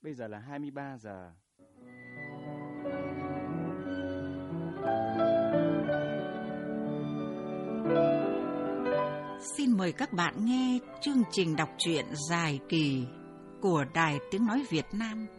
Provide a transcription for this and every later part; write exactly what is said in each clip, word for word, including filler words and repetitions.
Bây giờ là hai mươi ba giờ. Xin mời các bạn nghe chương trình đọc truyện dài kỳ của Đài Tiếng Nói Việt Nam.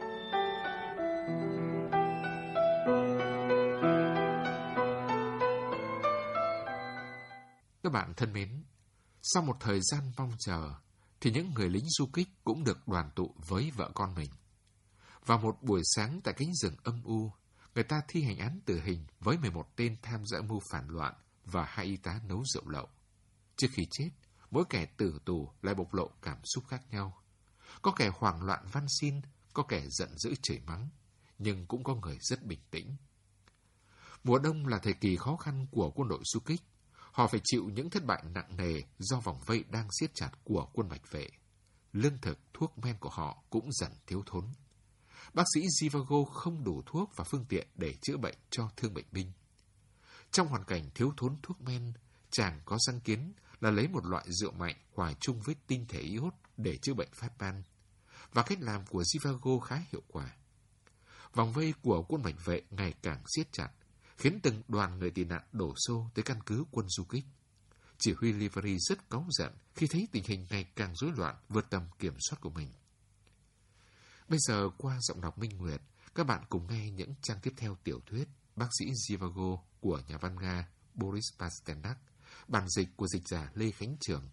Các bạn thân mến, sau một thời gian mong chờ, thì những người lính du kích cũng được đoàn tụ với vợ con mình. Vào một buổi sáng tại cánh rừng âm u, người ta thi hành án tử hình với mười một tên tham gia mưu phản loạn và hai y tá nấu rượu lậu. Trước khi chết, mỗi kẻ tử tù lại bộc lộ cảm xúc khác nhau. Có kẻ hoảng loạn van xin, có kẻ giận dữ chửi mắng, nhưng cũng có người rất bình tĩnh. Mùa đông là thời kỳ khó khăn của quân đội du kích. Họ phải chịu những thất bại nặng nề do vòng vây đang siết chặt của quân Bạch Vệ. Lương thực, thuốc men của họ cũng dần thiếu thốn. Bác sĩ Zhivago không đủ thuốc và phương tiện để chữa bệnh cho thương bệnh binh. Trong hoàn cảnh thiếu thốn thuốc men, chàng có sáng kiến là lấy một loại rượu mạnh hòa chung với tinh thể iốt để chữa bệnh phát ban. Và cách làm của Zhivago khá hiệu quả. Vòng vây của quân Bạch Vệ ngày càng siết chặt, khiến từng đoàn người tị nạn đổ xô tới căn cứ quân du kích. Chỉ huy Livary rất cáu giận khi thấy tình hình ngày càng rối loạn vượt tầm kiểm soát của mình. Bây giờ qua giọng đọc Minh Nguyệt, các bạn cùng nghe những trang tiếp theo tiểu thuyết Bác sĩ Zhivago của nhà văn Nga Boris Pasternak, bản dịch của dịch giả Lê Khánh Trường.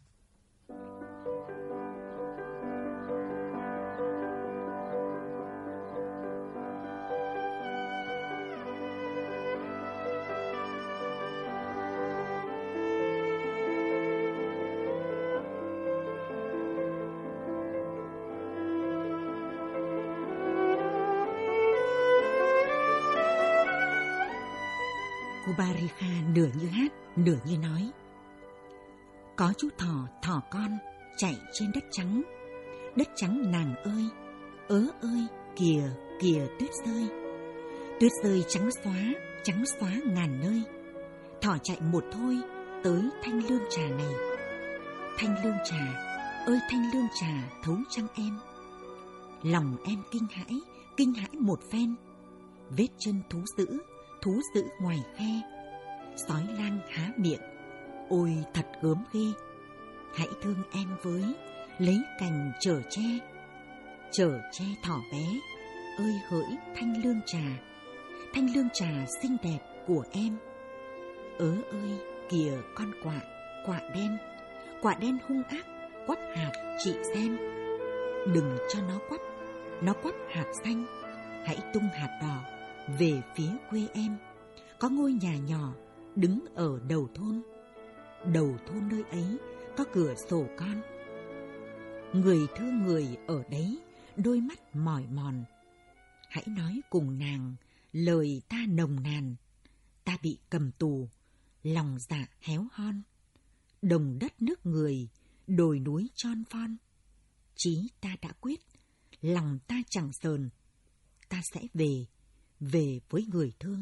Kubarikha nửa như hát, nửa như nói. Có chú thỏ, thỏ con chạy trên đất trắng. Đất trắng nàng ơi, ớ ơi, kìa, kìa tuyết rơi. Tuyết rơi trắng xóa, trắng xóa ngàn nơi. Thỏ chạy một thôi tới thanh lương trà này. Thanh lương trà, ơi thanh lương trà thấu trăng em. Lòng em kinh hãi, kinh hãi một phen. Vết chân thú dữ, thú dữ ngoài khe. Sói lang há miệng, ôi thật gớm ghê. Hãy thương em với, lấy cành chở che. Chở che thỏ bé, ơi hỡi thanh lương trà. Thanh lương trà xinh đẹp của em. Ớ ơi, kìa con quạ, quạ đen. Quạ đen hung ác, quắp hạt chị xem. Đừng cho nó quắp, nó quắp hạt xanh. Hãy tung hạt đỏ về phía quê em. Có ngôi nhà nhỏ đứng ở đầu thôn. Đầu thôn nơi ấy có cửa sổ con. Người thương người ở đấy, đôi mắt mỏi mòn. Hãy nói cùng nàng lời ta nồng nàn. Ta bị cầm tù, lòng dạ héo hon. Đồng đất nước người, đồi núi tròn von. Chí ta đã quyết, lòng ta chẳng sờn. Ta sẽ về, về với người thương.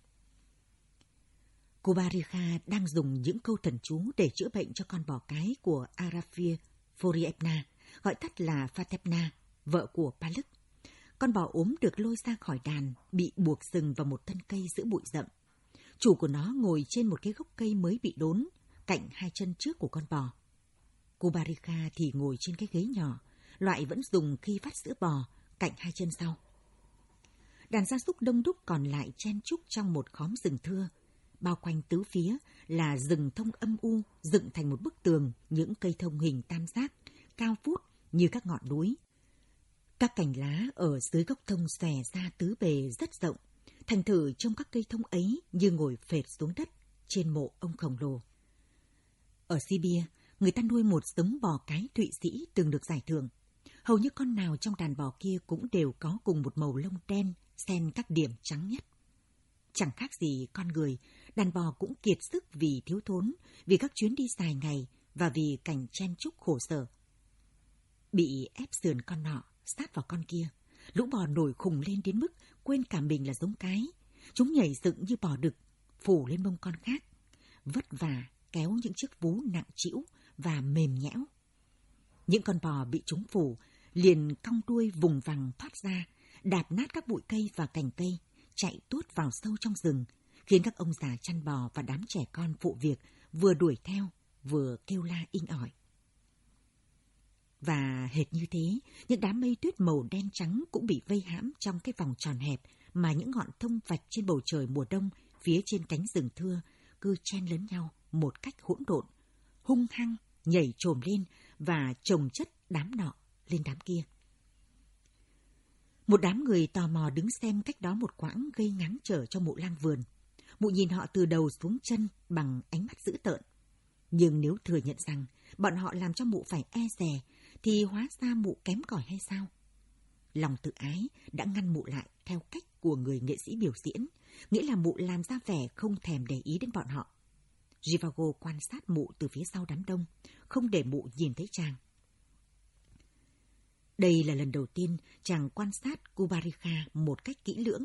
Kubarikha đang dùng những câu thần chú để chữa bệnh cho con bò cái của Arafia Forievna, gọi tắt là Fatevna, vợ của Paluk. Con bò ốm được lôi ra khỏi đàn, bị buộc sừng vào một thân cây giữa bụi rậm. Chủ của nó ngồi trên một cái gốc cây mới bị đốn, cạnh hai chân trước của con bò. Kubarikha thì ngồi trên cái ghế nhỏ, loại vẫn dùng khi vắt sữa bò, cạnh hai chân sau. Đàn gia súc đông đúc còn lại chen chúc trong một khóm rừng thưa. Bao quanh tứ phía là rừng thông âm u, dựng thành một bức tường những cây thông hình tam giác, cao vút như các ngọn núi. Các cành lá ở dưới gốc thông xòe ra tứ bề rất rộng, thành thử trong các cây thông ấy như ngồi phệt xuống đất trên mộ ông khổng lồ. Ở Siberia, người ta nuôi một giống bò cái Thụy Sĩ từng được giải thưởng. Hầu như con nào trong đàn bò kia cũng đều có cùng một màu lông đen, xen các điểm trắng nhất. Chẳng khác gì con người, đàn bò cũng kiệt sức vì thiếu thốn, vì các chuyến đi dài ngày và vì cảnh chen chúc khổ sở. Bị ép sườn con nọ, sát vào con kia, lũ bò nổi khùng lên đến mức quên cả mình là giống cái. Chúng nhảy dựng như bò đực, phủ lên mông con khác, vất vả kéo những chiếc vú nặng trĩu và mềm nhẽo. Những con bò bị chúng phủ liền cong đuôi vùng vằng thoát ra, đạp nát các bụi cây và cành cây, chạy tuốt vào sâu trong rừng, khiến các ông già chăn bò và đám trẻ con phụ việc vừa đuổi theo, vừa kêu la inh ỏi. Và hệt như thế, những đám mây tuyết màu đen trắng cũng bị vây hãm trong cái vòng tròn hẹp mà những ngọn thông vạch trên bầu trời mùa đông phía trên cánh rừng thưa cứ chen lấn nhau một cách hỗn độn, hung hăng nhảy trồm lên và chồng chất đám nọ lên đám kia. Một đám người tò mò đứng xem cách đó một quãng gây ngáng trở cho mụ lang vườn. Mụ nhìn họ từ đầu xuống chân bằng ánh mắt dữ tợn. Nhưng nếu thừa nhận rằng bọn họ làm cho mụ phải e dè, thì hóa ra mụ kém cỏi hay sao? Lòng tự ái đã ngăn mụ lại theo cách của người nghệ sĩ biểu diễn, nghĩa là mụ làm ra vẻ không thèm để ý đến bọn họ. Zhivago quan sát mụ từ phía sau đám đông, không để mụ nhìn thấy chàng. Đây là lần đầu tiên chàng quan sát Kubarikha một cách kỹ lưỡng.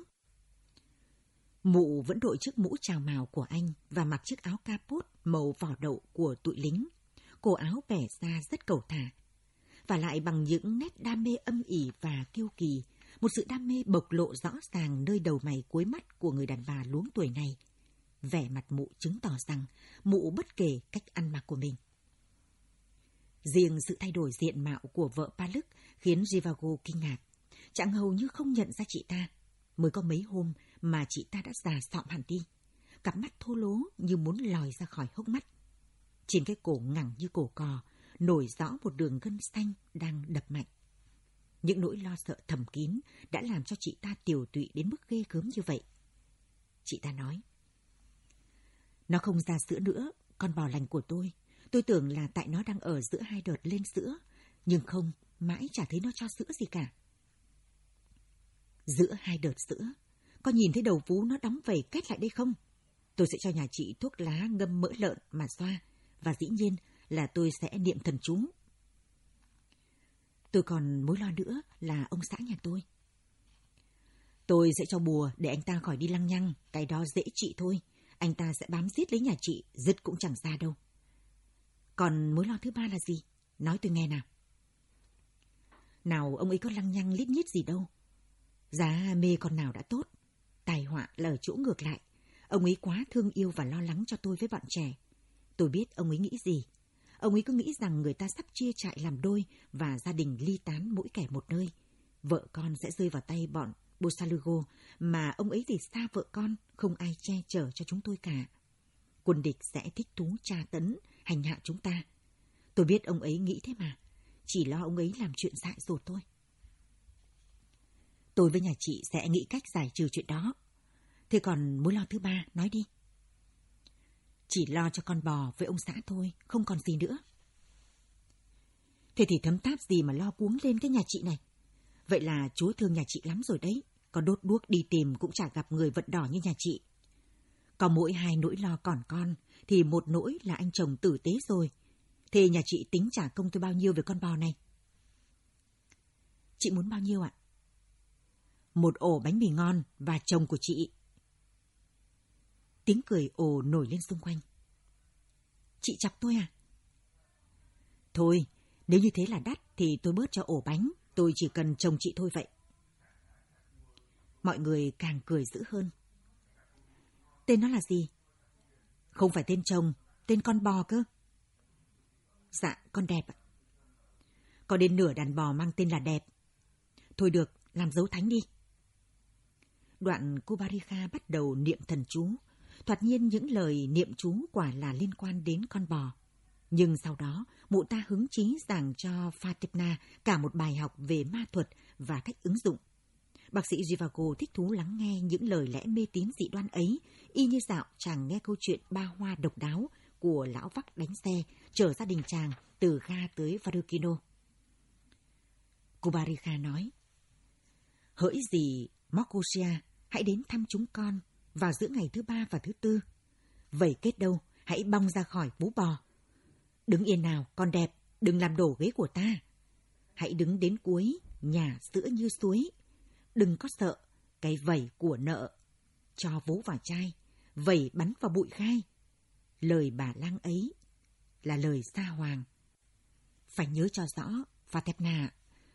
Mụ vẫn đội chiếc mũ trào mào của anh và mặc chiếc áo capot màu vỏ đậu của tụi lính. Cổ áo bẻ ra rất cầu thả. Và lại bằng những nét đam mê âm ỉ và kiêu kỳ, một sự đam mê bộc lộ rõ ràng nơi đầu mày cuối mắt của người đàn bà luống tuổi này. Vẻ mặt mụ chứng tỏ rằng mụ bất kể cách ăn mặc của mình. Riêng sự thay đổi diện mạo của vợ Paluk khiến Zhivago kinh ngạc. Chàng hầu như không nhận ra chị ta. Mới có mấy hôm mà chị ta đã già sọm hẳn đi. Cặp mắt thô lố như muốn lòi ra khỏi hốc mắt. Trên cái cổ ngẳng như cổ cò, nổi rõ một đường gân xanh đang đập mạnh. Những nỗi lo sợ thầm kín đã làm cho chị ta tiều tụy đến mức ghê gớm như vậy. Chị ta nói: "Nó không ra sữa nữa, con bò lành của tôi. Tôi tưởng là tại nó đang ở giữa hai đợt lên sữa, nhưng không, mãi chả thấy nó cho sữa gì cả." Giữa hai đợt sữa, con nhìn thấy đầu vú nó đóng vẩy kết lại đây không? Tôi sẽ cho nhà chị thuốc lá ngâm mỡ lợn mà xoa, và dĩ nhiên là tôi sẽ niệm thần chú. Tôi còn mối lo nữa là ông xã nhà tôi. Tôi sẽ cho bùa để anh ta khỏi đi lăng nhăng, cái đó dễ trị thôi. Anh ta sẽ bám giết lấy nhà chị, dứt cũng chẳng ra đâu. Còn mối lo thứ ba là gì? Nói tôi nghe nào. Nào, ông ấy có lăng nhăng lít nhít gì đâu. Giá mê con nào đã tốt. Tai họa là ở chỗ ngược lại. Ông ấy quá thương yêu và lo lắng cho tôi với bọn trẻ. Tôi biết ông ấy nghĩ gì. Ông ấy cứ nghĩ rằng người ta sắp chia trại làm đôi và gia đình ly tán mỗi kẻ một nơi. Vợ con sẽ rơi vào tay bọn Bosalugo, mà ông ấy thì xa vợ con, không ai che chở cho chúng tôi cả. Quân địch sẽ thích thú tra tấn, hành hạ chúng ta. Tôi biết ông ấy nghĩ thế mà, chỉ lo ông ấy làm chuyện dại dột thôi. Tôi với nhà chị sẽ nghĩ cách giải trừ chuyện đó. Thế còn mối lo thứ ba, nói đi. Chỉ lo cho con bò với ông xã thôi, không còn gì nữa. Thế thì thấm tháp gì mà lo cuống lên cái nhà chị này. Vậy là Chúa thương nhà chị lắm rồi đấy. Có đốt đuốc đi tìm cũng chả gặp người vận đỏ như nhà chị. Có mỗi hai nỗi lo còn con, thì một nỗi là anh chồng tử tế rồi. Thế nhà chị tính trả công tôi bao nhiêu về con bò này? Chị muốn bao nhiêu ạ? Một ổ bánh mì ngon và chồng của chị. Tiếng cười ồ nổi lên xung quanh. Chị chọc tôi à? Thôi, nếu như thế là đắt thì tôi bớt cho ổ bánh, tôi chỉ cần chồng chị thôi vậy. Mọi người càng cười dữ hơn. Tên nó là gì? Không phải tên chồng, tên con bò cơ. Dạ, con đẹp ạ. Có đến nửa đàn bò mang tên là đẹp. Thôi được, làm dấu thánh đi. Đoạn Kubarikha bắt đầu niệm thần chú. Thoạt nhiên những lời niệm chú quả là liên quan đến con bò. Nhưng sau đó, mụ ta hứng chí giảng cho Fatipna cả một bài học về ma thuật và cách ứng dụng. Bác sĩ Zhivago thích thú lắng nghe những lời lẽ mê tín dị đoan ấy, y như dạo chàng nghe câu chuyện ba hoa độc đáo của lão vắc đánh xe chở gia đình chàng từ ga tới Varukino. Kubarikha nói: Hỡi gì Mokusia, hãy đến thăm chúng con vào giữa ngày thứ ba và thứ tư. Vẩy kết đâu, hãy bong ra khỏi vú bò. Đứng yên nào, con đẹp, đừng làm đổ ghế của ta. Hãy đứng đến cuối, nhả sữa như suối. Đừng có sợ, cái vẩy của nợ. Cho vú vào chai, vẩy bắn vào bụi khai. Lời bà lang ấy là lời sa hoàng. Phải nhớ cho rõ, Fatepna.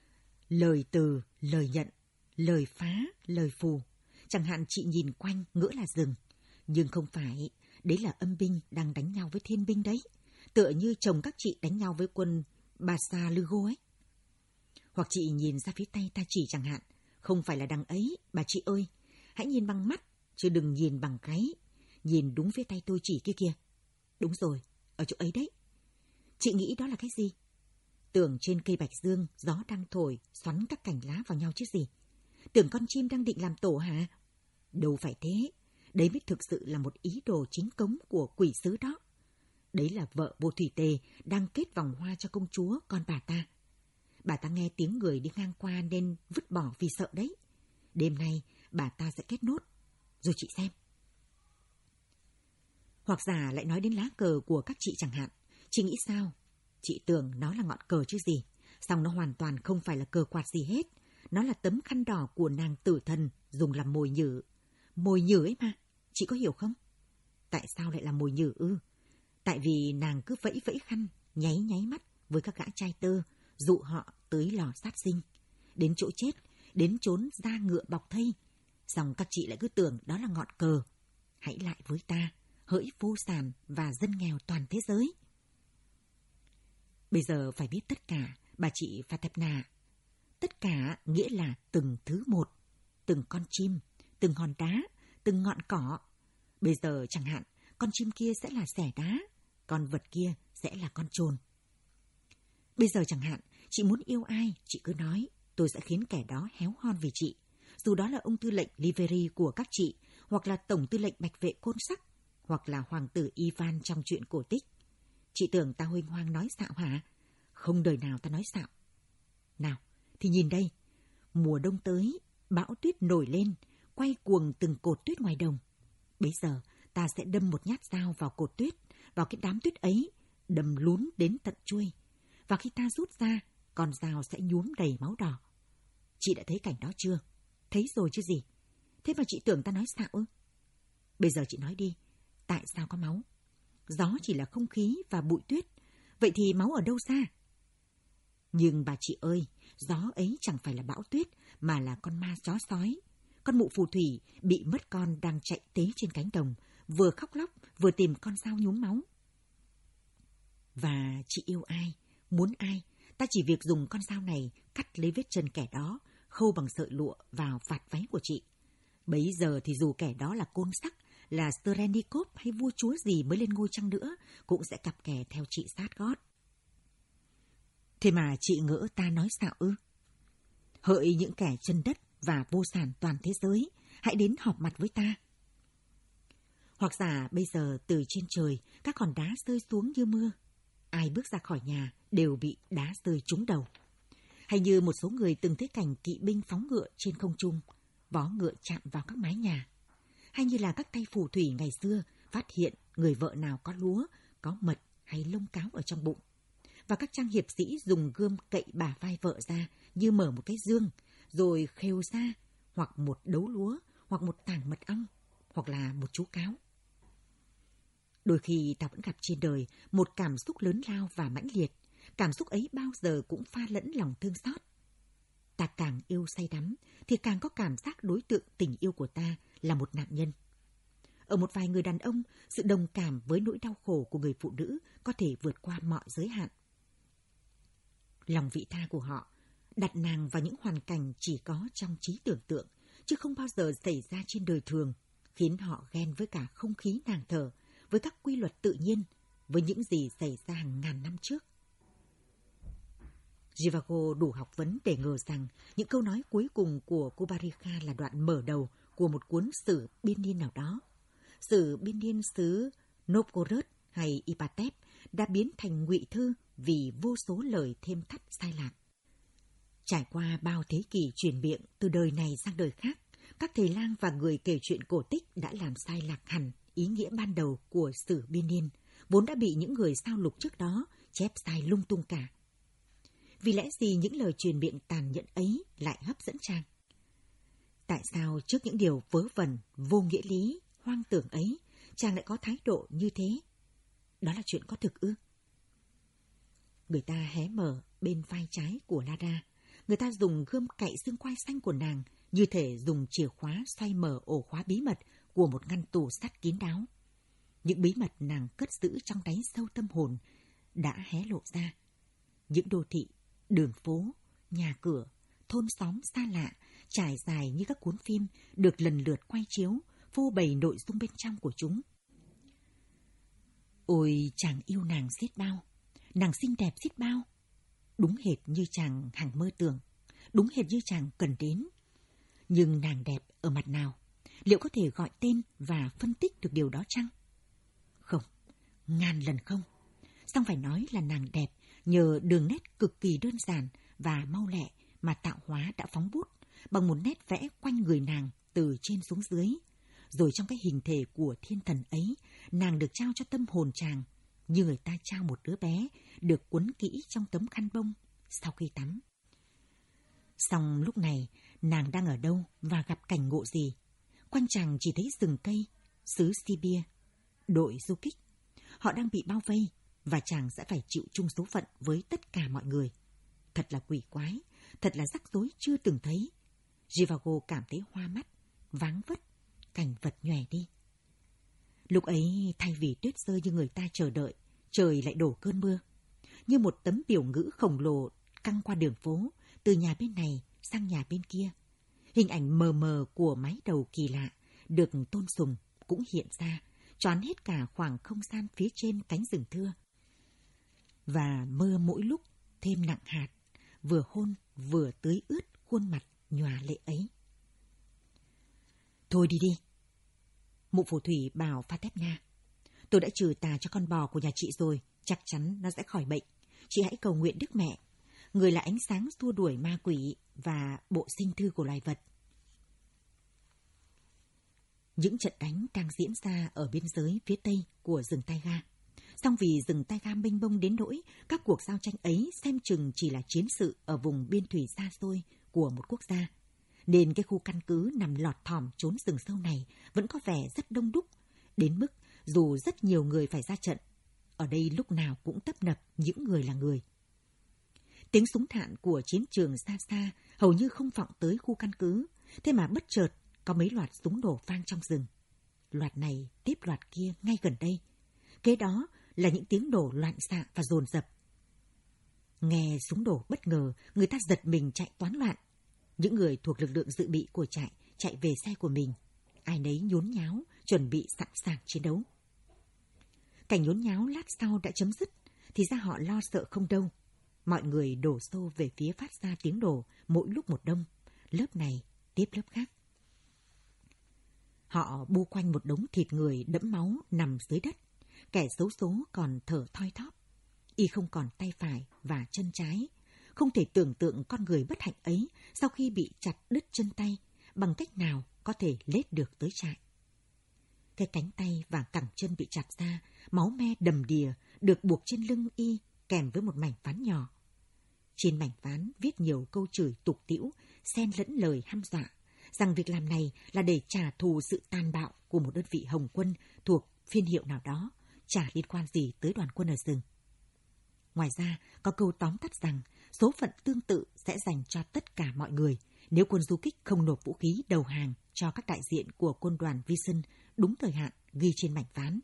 Lời từ, lời nhận, lời phá, lời phù. Chẳng hạn chị nhìn quanh ngỡ là rừng, nhưng không phải, đấy là âm binh đang đánh nhau với thiên binh đấy. Tựa như chồng các chị đánh nhau với quân Basa Lugo ấy. Hoặc chị nhìn ra phía tay ta chỉ chẳng hạn, không phải là đằng ấy, bà chị ơi, hãy nhìn bằng mắt, chứ đừng nhìn bằng cái. Nhìn đúng phía tay tôi chỉ kia kìa. Đúng rồi, ở chỗ ấy đấy. Chị nghĩ đó là cái gì? Tưởng trên cây bạch dương, gió đang thổi, xoắn các cành lá vào nhau chứ gì. Tưởng con chim đang định làm tổ hả? Đâu phải thế, đấy mới thực sự là một ý đồ chính cống của quỷ sứ đó. Đấy là vợ Vô Thủy Tề đang kết vòng hoa cho công chúa con bà ta. Bà ta nghe tiếng người đi ngang qua nên vứt bỏ vì sợ đấy. Đêm nay bà ta sẽ kết nốt. Rồi chị xem. Hoặc giả lại nói đến lá cờ của các chị chẳng hạn. Chị nghĩ sao? Chị tưởng nó là ngọn cờ chứ gì. Song nó hoàn toàn không phải là cờ quạt gì hết. Nó là tấm khăn đỏ của nàng tử thần dùng làm mồi nhử. Mồi nhử ấy mà. Chị có hiểu không? Tại sao lại là mồi nhử ư? Tại vì nàng cứ vẫy vẫy khăn, nháy nháy mắt với các gã trai tơ, dụ họ tới lò sát sinh. Đến chỗ chết, đến chốn da ngựa bọc thây. Xong các chị lại cứ tưởng đó là ngọn cờ. Hãy lại với ta, hỡi vô sản và dân nghèo toàn thế giới. Bây giờ phải biết tất cả, bà chị Fatepna. Tất cả nghĩa là từng thứ một, từng con chim, từng hòn đá, từng ngọn cỏ. Bây giờ chẳng hạn, con chim kia sẽ là xẻ đá, con vật kia sẽ là con trồn. Bây giờ chẳng hạn, chị muốn yêu ai, chị cứ nói, tôi sẽ khiến kẻ đó héo hon vì chị. Dù đó là ông tư lệnh Liveri của các chị, hoặc là tổng tư lệnh bạch vệ Côn Sắc, hoặc là hoàng tử Ivan trong chuyện cổ tích. Chị tưởng ta huênh hoang nói xạo hả? Không đời nào ta nói xạo. Nào, thì nhìn đây, mùa đông tới, bão tuyết nổi lên, quay cuồng từng cột tuyết ngoài đồng. Bây giờ ta sẽ đâm một nhát dao vào cột tuyết, vào cái đám tuyết ấy, đâm lún đến tận chuôi. Và khi ta rút ra, con dao sẽ nhuốm đầy máu đỏ. Chị đã thấy cảnh đó chưa? Thấy rồi chứ gì? Thế mà chị tưởng ta nói xạo ư? Bây giờ chị nói đi, tại sao có máu? Gió chỉ là không khí và bụi tuyết, vậy thì máu ở đâu ra? Nhưng bà chị ơi, gió ấy chẳng phải là bão tuyết, mà là con ma chó sói. Con mụ phù thủy bị mất con đang chạy tế trên cánh đồng, vừa khóc lóc, vừa tìm con dao nhuốm máu. Và chị yêu ai, muốn ai, ta chỉ việc dùng con dao này cắt lấy vết chân kẻ đó, khâu bằng sợi lụa vào vạt váy của chị. Bấy giờ thì dù kẻ đó là Côn Sắc, là Serenikov hay vua chúa gì mới lên ngôi chăng nữa, cũng sẽ cặp kè theo chị sát gót. Thế mà chị ngỡ ta nói xạo ư? Hỡi những kẻ chân đất và vô sản toàn thế giới, hãy đến họp mặt với ta. Hoặc giả bây giờ từ trên trời, các hòn đá rơi xuống như mưa. Ai bước ra khỏi nhà đều bị đá rơi trúng đầu. Hay như một số người từng thấy cảnh kỵ binh phóng ngựa trên không trung, vó ngựa chạm vào các mái nhà. Hay như là các tay phù thủy ngày xưa phát hiện người vợ nào có lúa, có mật hay lông cáo ở trong bụng. Và các trang hiệp sĩ dùng gươm cậy bả vai vợ ra như mở một cái dương, rồi khều ra hoặc một đấu lúa, hoặc một tảng mật ong, hoặc là một chú cáo. Đôi khi ta vẫn gặp trên đời một cảm xúc lớn lao và mãnh liệt. Cảm xúc ấy bao giờ cũng pha lẫn lòng thương xót. Ta càng yêu say đắm thì càng có cảm giác đối tượng tình yêu của ta là một nạn nhân. Ở một vài người đàn ông, sự đồng cảm với nỗi đau khổ của người phụ nữ có thể vượt qua mọi giới hạn. Lòng vị tha của họ đặt nàng vào những hoàn cảnh chỉ có trong trí tưởng tượng, chứ không bao giờ xảy ra trên đời thường, khiến họ ghen với cả không khí nàng thở, với các quy luật tự nhiên, với những gì xảy ra hàng ngàn năm trước. Zhivago đủ học vấn để ngờ rằng những câu nói cuối cùng của Kubarikha là đoạn mở đầu của một cuốn sử biên niên nào đó. Sử biên niên xứ Novgorod hay Ipatep đã biến thành ngụy thư vì vô số lời thêm thắt sai lạc. Trải qua bao thế kỷ truyền miệng từ đời này sang đời khác, các thầy lang và người kể chuyện cổ tích đã làm sai lạc hẳn ý nghĩa ban đầu của sử biên niên, vốn đã bị những người sao lục trước đó chép sai lung tung cả. Vì lẽ gì những lời truyền miệng tàn nhẫn ấy lại hấp dẫn Trang? Tại sao trước những điều vớ vẩn, vô nghĩa lý, hoang tưởng ấy, Trang lại có thái độ như thế? Đó là chuyện có thực ư? Người ta hé mở bên vai trái của Lada, Người ta dùng gươm cạy xương quai xanh của nàng, như thể dùng chìa khóa xoay mở ổ khóa bí mật của một ngăn tủ sắt kín đáo. Những bí mật nàng cất giữ trong đáy sâu tâm hồn đã hé lộ ra. Những đô thị, đường phố, nhà cửa, thôn xóm xa lạ, trải dài như các cuốn phim được lần lượt quay chiếu, phô bày nội dung bên trong của chúng. Ôi, chàng yêu nàng xiết bao, nàng xinh đẹp xiết bao. Đúng hệt như chàng hằng mơ tưởng, đúng hệt như chàng cần đến. Nhưng nàng đẹp ở mặt nào? Liệu có thể gọi tên và phân tích được điều đó chăng? Không, ngàn lần không. Song phải nói là nàng đẹp nhờ đường nét cực kỳ đơn giản và mau lẹ mà tạo hóa đã phóng bút bằng một nét vẽ quanh người nàng từ trên xuống dưới. Rồi trong cái hình thể của thiên thần ấy, nàng được trao cho tâm hồn chàng như người ta trao một đứa bé được quấn kỹ trong tấm khăn bông sau khi tắm. Song lúc này, nàng đang ở đâu và gặp cảnh ngộ gì? Quanh chàng chỉ thấy rừng cây, xứ Sibia, đội du kích. Họ đang bị bao vây và chàng sẽ phải chịu chung số phận với tất cả mọi người. Thật là quỷ quái, thật là rắc rối chưa từng thấy. Zhivago cảm thấy hoa mắt, váng vất, cảnh vật nhòe đi. Lúc ấy, thay vì tuyết rơi như người ta chờ đợi, trời lại đổ cơn mưa. Như một tấm biểu ngữ khổng lồ căng qua đường phố, từ nhà bên này sang nhà bên kia. Hình ảnh mờ mờ của mái đầu kỳ lạ được tôn sùng cũng hiện ra, choán hết cả khoảng không gian phía trên cánh rừng thưa. Và mưa mỗi lúc thêm nặng hạt, vừa hôn vừa tưới ướt khuôn mặt nhòa lệ ấy. Thôi đi đi. Mụ phù thủy bảo Fatepna, tôi đã trừ tà cho con bò của nhà chị rồi, chắc chắn nó sẽ khỏi bệnh. Chị hãy cầu nguyện Đức Mẹ, người là ánh sáng xua đuổi ma quỷ và bộ sinh thư của loài vật. Những trận đánh đang diễn ra ở biên giới phía tây của rừng Taiga. Song vì rừng Taiga mênh mông đến nỗi các cuộc giao tranh ấy xem chừng chỉ là chiến sự ở vùng biên thủy xa xôi của một quốc gia, nên cái khu căn cứ nằm lọt thỏm trốn rừng sâu này vẫn có vẻ rất đông đúc, đến mức dù rất nhiều người phải ra trận, ở đây lúc nào cũng tấp nập những người là người. Tiếng súng đạn của chiến trường xa xa hầu như không vọng tới khu căn cứ, thế mà bất chợt có mấy loạt súng nổ vang trong rừng. Loạt này tiếp loạt kia ngay gần đây. Kế đó là những tiếng nổ loạn xạ và dồn dập. Nghe súng nổ bất ngờ, người ta giật mình chạy toán loạn. Những người thuộc lực lượng dự bị của trại chạy về xe của mình. Ai nấy nhốn nháo, chuẩn bị sẵn sàng chiến đấu. Cảnh nhốn nháo lát sau đã chấm dứt, thì ra họ lo sợ không đâu. Mọi người đổ xô về phía phát ra tiếng nổ mỗi lúc một đông, lớp này tiếp lớp khác. Họ bu quanh một đống thịt người đẫm máu nằm dưới đất. Kẻ xấu số còn thở thoi thóp. Y không còn tay phải và chân trái. Không thể tưởng tượng con người bất hạnh ấy sau khi bị chặt đứt chân tay bằng cách nào có thể lết được tới trại. Cái cánh tay và cẳng chân bị chặt ra, máu me đầm đìa được buộc trên lưng Y kèm với một mảnh ván nhỏ. Trên mảnh ván viết nhiều câu chửi tục tĩu, xen lẫn lời hăm dọa, rằng việc làm này là để trả thù sự tàn bạo của một đơn vị Hồng quân thuộc phiên hiệu nào đó, chả liên quan gì tới đoàn quân ở rừng. Ngoài ra, có câu tóm tắt rằng số phận tương tự sẽ dành cho tất cả mọi người nếu quân du kích không nộp vũ khí đầu hàng cho các đại diện của quân đoàn Vision đúng thời hạn ghi trên mảnh ván.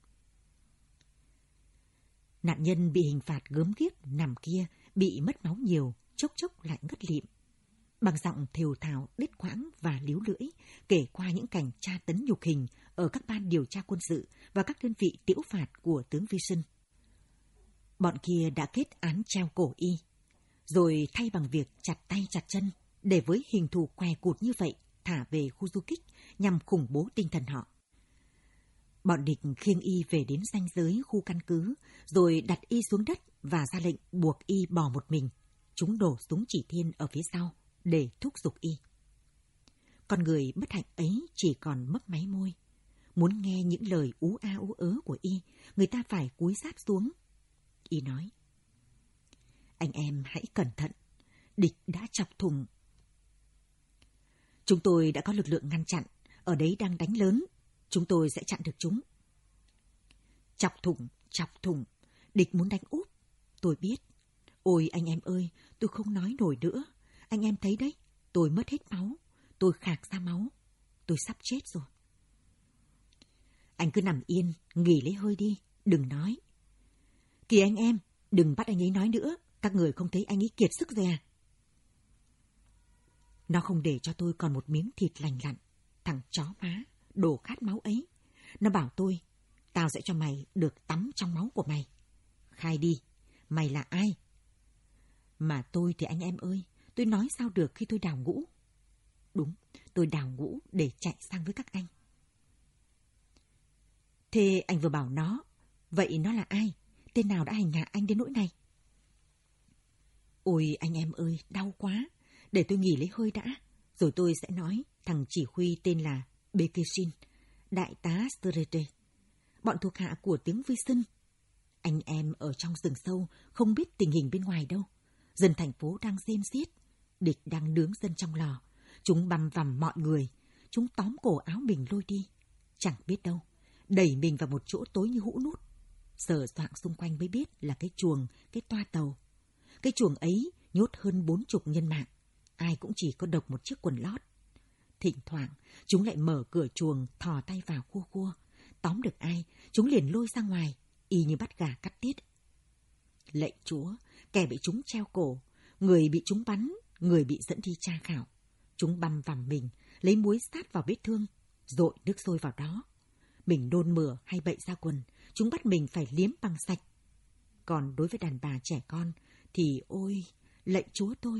Nạn nhân bị hình phạt gớm ghiếc nằm kia bị mất máu nhiều, chốc chốc lại ngất lịm. Bằng giọng thều thào, đứt quãng và líu lưỡi, kể qua những cảnh tra tấn nhục hình ở các ban điều tra quân sự và các đơn vị tiễu phạt của tướng Vision. Bọn kia đã kết án treo cổ Y, rồi thay bằng việc chặt tay chặt chân, để với hình thù què cụt như vậy thả về khu du kích nhằm khủng bố tinh thần họ. Bọn địch khiêng Y về đến ranh giới khu căn cứ, rồi đặt Y xuống đất và ra lệnh buộc Y bỏ một mình. Chúng đổ súng chỉ thiên ở phía sau để thúc giục Y. Con người bất hạnh ấy chỉ còn mấp máy môi. Muốn nghe những lời ú a ú ớ của Y, người ta phải cúi sát xuống. Y nói: "Anh em hãy cẩn thận, địch đã chọc thủng. Chúng tôi đã có lực lượng ngăn chặn, ở đấy đang đánh lớn, chúng tôi sẽ chặn được chúng." Chọc thủng, chọc thủng, địch muốn đánh úp, tôi biết. Ôi anh em ơi, tôi không nói nổi nữa. Anh em thấy đấy, tôi mất hết máu, tôi khạc ra máu, tôi sắp chết rồi. Anh cứ nằm yên, nghỉ lấy hơi đi, đừng nói. Kìa anh em, đừng bắt anh ấy nói nữa, các người không thấy anh ấy kiệt sức rồi à? Nó không để cho tôi còn một miếng thịt lành lặn, thằng chó má, đồ khát máu ấy. Nó bảo tôi, tao sẽ cho mày được tắm trong máu của mày. Khai đi, mày là ai? Mà tôi thì anh em ơi, tôi nói sao được khi tôi đào ngũ? Đúng, tôi đào ngũ để chạy sang với các anh. Thế anh vừa bảo nó, vậy nó là ai? Tên nào đã hành hạ anh đến nỗi này? Ôi anh em ơi, đau quá. Để tôi nghỉ lấy hơi đã, rồi tôi sẽ nói thằng chỉ huy tên là Bekeshin, đại tá Strete, bọn thuộc hạ của tiếng Wilson. Anh em ở trong rừng sâu, không biết tình hình bên ngoài đâu. Dân thành phố đang rên xiết, địch đang nướng dân trong lò. Chúng băm vằm mọi người, chúng tóm cổ áo mình lôi đi. Chẳng biết đâu, đẩy mình vào một chỗ tối như hũ nút. Sờ soạng xung quanh mới biết là cái chuồng, cái toa tàu. Cái chuồng ấy nhốt hơn bốn chục nhân mạng, ai cũng chỉ có độc một chiếc quần lót. Thỉnh thoảng, chúng lại mở cửa chuồng, thò tay vào khua khua. Tóm được ai, chúng liền lôi ra ngoài, y như bắt gà cắt tiết. Lạy Chúa, kẻ bị chúng treo cổ, người bị chúng bắn, người bị dẫn đi tra khảo. Chúng băm vằm mình, lấy muối sát vào vết thương, dội nước sôi vào đó. Mình nôn mửa hay bậy ra quần, chúng bắt mình phải liếm bằng sạch. Còn đối với đàn bà trẻ con, thì ôi, lạy Chúa tôi.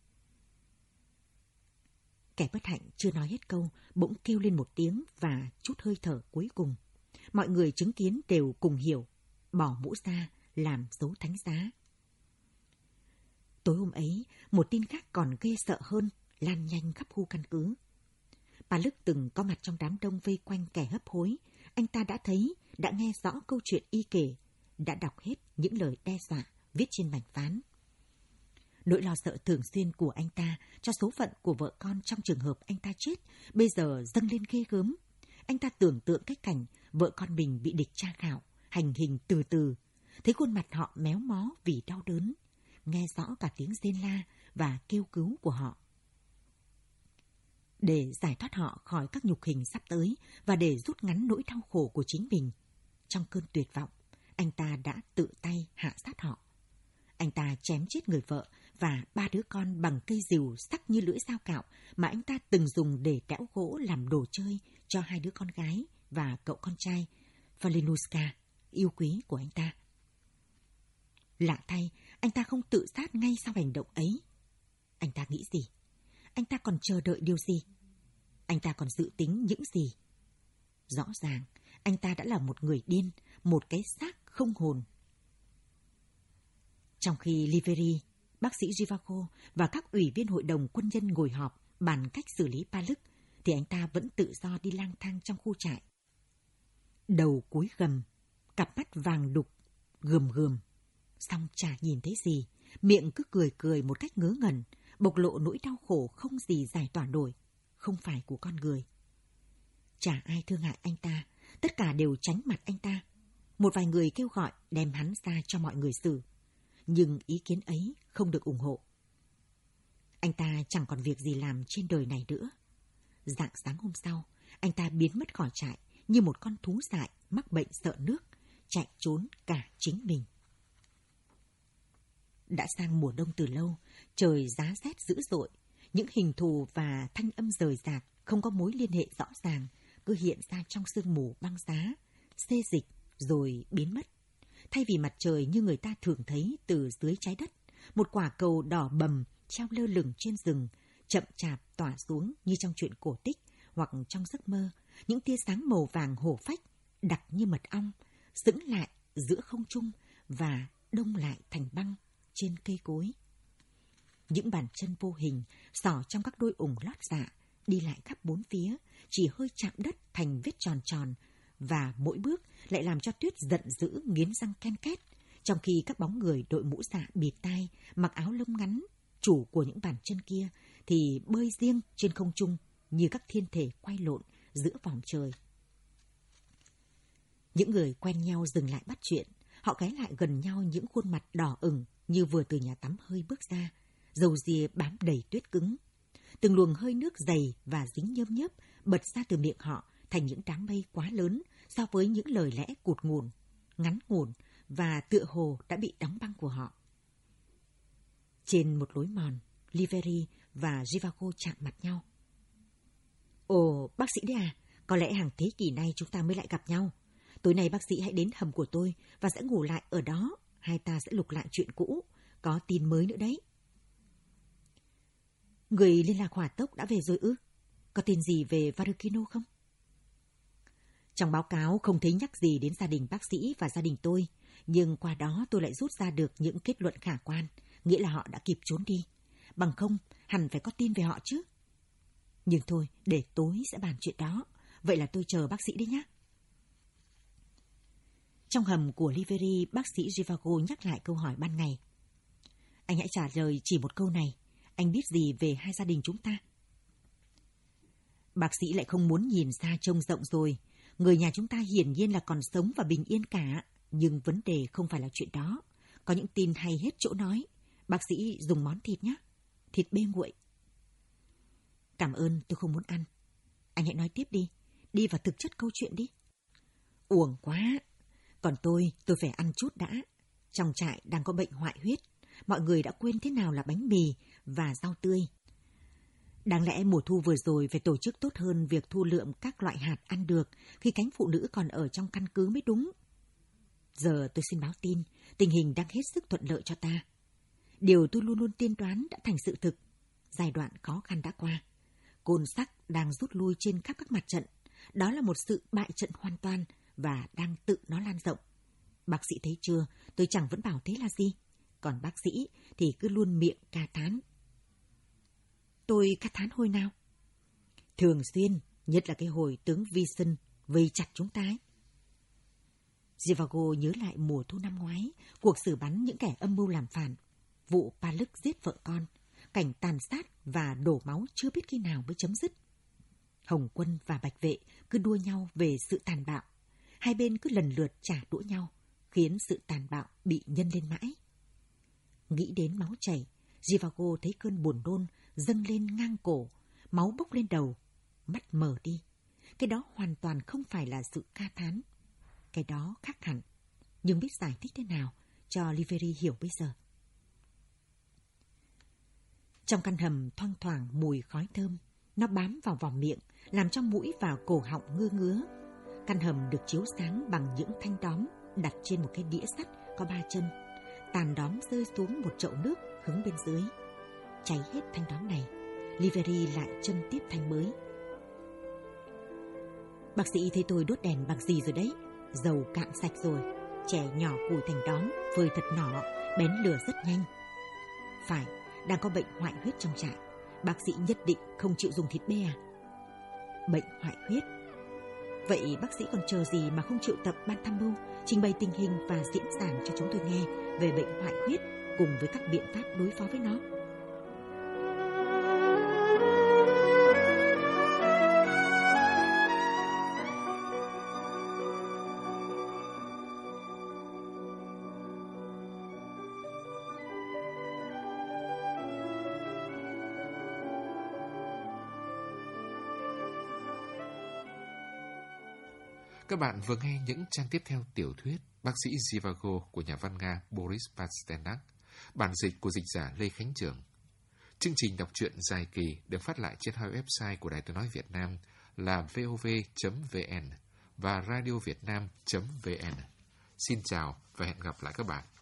Kẻ bất hạnh chưa nói hết câu, bỗng kêu lên một tiếng và chút hơi thở cuối cùng. Mọi người chứng kiến đều cùng hiểu, bỏ mũ ra làm dấu thánh giá. Tối hôm ấy, một tin khác còn ghê sợ hơn lan nhanh khắp khu căn cứ. Bà Lức từng có mặt trong đám đông vây quanh kẻ hấp hối. Anh ta đã thấy, đã nghe rõ câu chuyện y kể, đã đọc hết những lời đe dọa viết trên bảng phán. Nỗi lo sợ thường xuyên của anh ta cho số phận của vợ con trong trường hợp anh ta chết bây giờ dâng lên ghê gớm. Anh ta tưởng tượng cái cảnh vợ con mình bị địch tra khảo, hành hình từ từ, thấy khuôn mặt họ méo mó vì đau đớn, nghe rõ cả tiếng rên la và kêu cứu của họ. Để giải thoát họ khỏi các nhục hình sắp tới và để rút ngắn nỗi đau khổ của chính mình, trong cơn tuyệt vọng, anh ta đã tự tay hạ sát họ. Anh ta chém chết người vợ và ba đứa con bằng cây rìu sắc như lưỡi dao cạo mà anh ta từng dùng để đẽo gỗ làm đồ chơi cho hai đứa con gái và cậu con trai Valenuska, yêu quý của anh ta. Lạ thay, anh ta không tự sát ngay sau hành động ấy. Anh ta nghĩ gì? Anh ta còn chờ đợi điều gì? Anh ta còn dự tính những gì? Rõ ràng, anh ta đã là một người điên, một cái xác không hồn. Trong khi Liveri, bác sĩ Zhivago và các ủy viên hội đồng quân nhân ngồi họp bàn cách xử lý Paluk, thì anh ta vẫn tự do đi lang thang trong khu trại. Đầu cúi gầm, cặp mắt vàng đục, gườm gườm, song chả nhìn thấy gì, miệng cứ cười cười một cách ngớ ngẩn, bộc lộ nỗi đau khổ không gì giải tỏa nổi, không phải của con người. Chả ai thương hại anh ta, tất cả đều tránh mặt anh ta. Một vài người kêu gọi đem hắn ra cho mọi người xử, nhưng ý kiến ấy không được ủng hộ. Anh ta chẳng còn việc gì làm trên đời này nữa. Rạng sáng hôm sau, anh ta biến mất khỏi trại như một con thú dại mắc bệnh sợ nước, chạy trốn cả chính mình. Đã sang mùa đông từ lâu, trời giá rét dữ dội, những hình thù và thanh âm rời rạc không có mối liên hệ rõ ràng cứ hiện ra trong sương mù băng giá, xê dịch rồi biến mất. Thay vì mặt trời như người ta thường thấy từ dưới trái đất, một quả cầu đỏ bầm treo lơ lửng trên rừng, chậm chạp tỏa xuống như trong truyện cổ tích hoặc trong giấc mơ, những tia sáng màu vàng hổ phách, đặc như mật ong, sững lại giữa không trung và đông lại thành băng trên cây cối. Những bàn chân vô hình xỏ trong các đôi ủng lót dạ, đi lại khắp bốn phía, chỉ hơi chạm đất thành vết tròn tròn, và mỗi bước lại làm cho Tuyết giận dữ nghiến răng ken két, trong khi các bóng người đội mũ dạ bịt tai, mặc áo lông ngắn, chủ của những bàn chân kia, thì bơi riêng trên không trung như các thiên thể quay lộn giữa vòng trời. Những người quen nhau dừng lại bắt chuyện, họ ghé lại gần nhau những khuôn mặt đỏ ửng như vừa từ nhà tắm hơi bước ra, râu ria bám đầy tuyết cứng. Từng luồng hơi nước dày và dính nhớm nhớp bật ra từ miệng họ thành những đám mây quá lớn so với những lời lẽ cụt ngủn, ngắn ngủn và tựa hồ đã bị đóng băng của họ. Trên một lối mòn, Liveri và Zhivago chạm mặt nhau. Ồ, bác sĩ đấy à, có lẽ hàng thế kỷ nay chúng ta mới lại gặp nhau. Tối nay bác sĩ hãy đến hầm của tôi và sẽ ngủ lại ở đó. Hai ta sẽ lục lại chuyện cũ, có tin mới nữa đấy. Người liên lạc hỏa tốc đã về rồi ư? Có tin gì về Varukino không? Trong báo cáo không thấy nhắc gì đến gia đình bác sĩ và gia đình tôi, nhưng qua đó tôi lại rút ra được những kết luận khả quan, nghĩa là họ đã kịp trốn đi. Bằng không, hẳn phải có tin về họ chứ. Nhưng thôi, để tối sẽ bàn chuyện đó. Vậy là tôi chờ bác sĩ đấy nhé. Trong hầm của Liveri, bác sĩ Zhivago nhắc lại câu hỏi ban ngày. Anh hãy trả lời chỉ một câu này. Anh biết gì về hai gia đình chúng ta? Bác sĩ lại không muốn nhìn xa trông rộng rồi. Người nhà chúng ta hiển nhiên là còn sống và bình yên cả. Nhưng vấn đề không phải là chuyện đó. Có những tin hay hết chỗ nói. Bác sĩ dùng món thịt nhé. Thịt bê nguội. Cảm ơn, tôi không muốn ăn. Anh hãy nói tiếp đi. Đi vào thực chất câu chuyện đi. Uổng quá. Còn tôi, tôi phải ăn chút đã. Trong trại đang có bệnh hoại huyết. Mọi người đã quên thế nào là bánh mì và rau tươi. Đáng lẽ mùa thu vừa rồi phải tổ chức tốt hơn việc thu lượm các loại hạt ăn được khi cánh phụ nữ còn ở trong căn cứ mới đúng. Giờ tôi xin báo tin, tình hình đang hết sức thuận lợi cho ta. Điều tôi luôn luôn tiên đoán đã thành sự thực. Giai đoạn khó khăn đã qua. Côn Sắc đang rút lui trên khắp các mặt trận. Đó là một sự bại trận hoàn toàn và đang tự nó lan rộng. Bác sĩ thấy chưa, tôi chẳng vẫn bảo thế là gì. Còn bác sĩ thì cứ luôn miệng ca thán. Tôi ca thán hồi nào? Thường xuyên, nhất là cái hồi tướng Vision vây chặt chúng ta ấy. Zhivago nhớ lại mùa thu năm ngoái, cuộc xử bắn những kẻ âm mưu làm phản, vụ Paluk giết vợ con, cảnh tàn sát và đổ máu chưa biết khi nào mới chấm dứt. Hồng Quân và Bạch Vệ cứ đua nhau về sự tàn bạo. Hai bên cứ lần lượt trả đũa nhau, khiến sự tàn bạo bị nhân lên mãi. Nghĩ đến máu chảy, Zhivago thấy cơn buồn nôn dâng lên ngang cổ, máu bốc lên đầu, mắt mở đi. Cái đó hoàn toàn không phải là sự ca thán. Cái đó khác hẳn, nhưng biết giải thích thế nào cho Liveri hiểu bây giờ. Trong căn hầm thoang thoảng mùi khói thơm, nó bám vào vòng miệng, làm cho mũi và cổ họng ngứa ngứa. Căn hầm được chiếu sáng bằng những thanh đóm đặt trên một cái đĩa sắt có ba chân. Tàn đóm rơi xuống một chậu nước hướng bên dưới. Cháy hết thanh đóm này, Liveri lại châm tiếp thanh mới. Bác sĩ thấy tôi đốt đèn bằng gì rồi đấy? Dầu cạn sạch rồi. Chẻ nhỏ củi thành đóm, phơi thật nhỏ, bén lửa rất nhanh. Phải, đang có bệnh hoại huyết trong trại. Bác sĩ nhất định không chịu dùng thịt bê à? Bệnh hoại huyết. Vậy bác sĩ còn chờ gì mà không triệu tập ban tham mưu, trình bày tình hình và diễn giảng cho chúng tôi nghe về bệnh hoại huyết cùng với các biện pháp đối phó với nó? Các bạn vừa nghe những trang tiếp theo tiểu thuyết Bác sĩ Zhivago của nhà văn Nga Boris Pasternak, bản dịch của dịch giả Lê Khánh Trường. Chương trình đọc truyện dài kỳ được phát lại trên hai website của Đài Tiếng nói Việt Nam là vov chấm vn và radiovietnam chấm vn. Xin chào và hẹn gặp lại các bạn.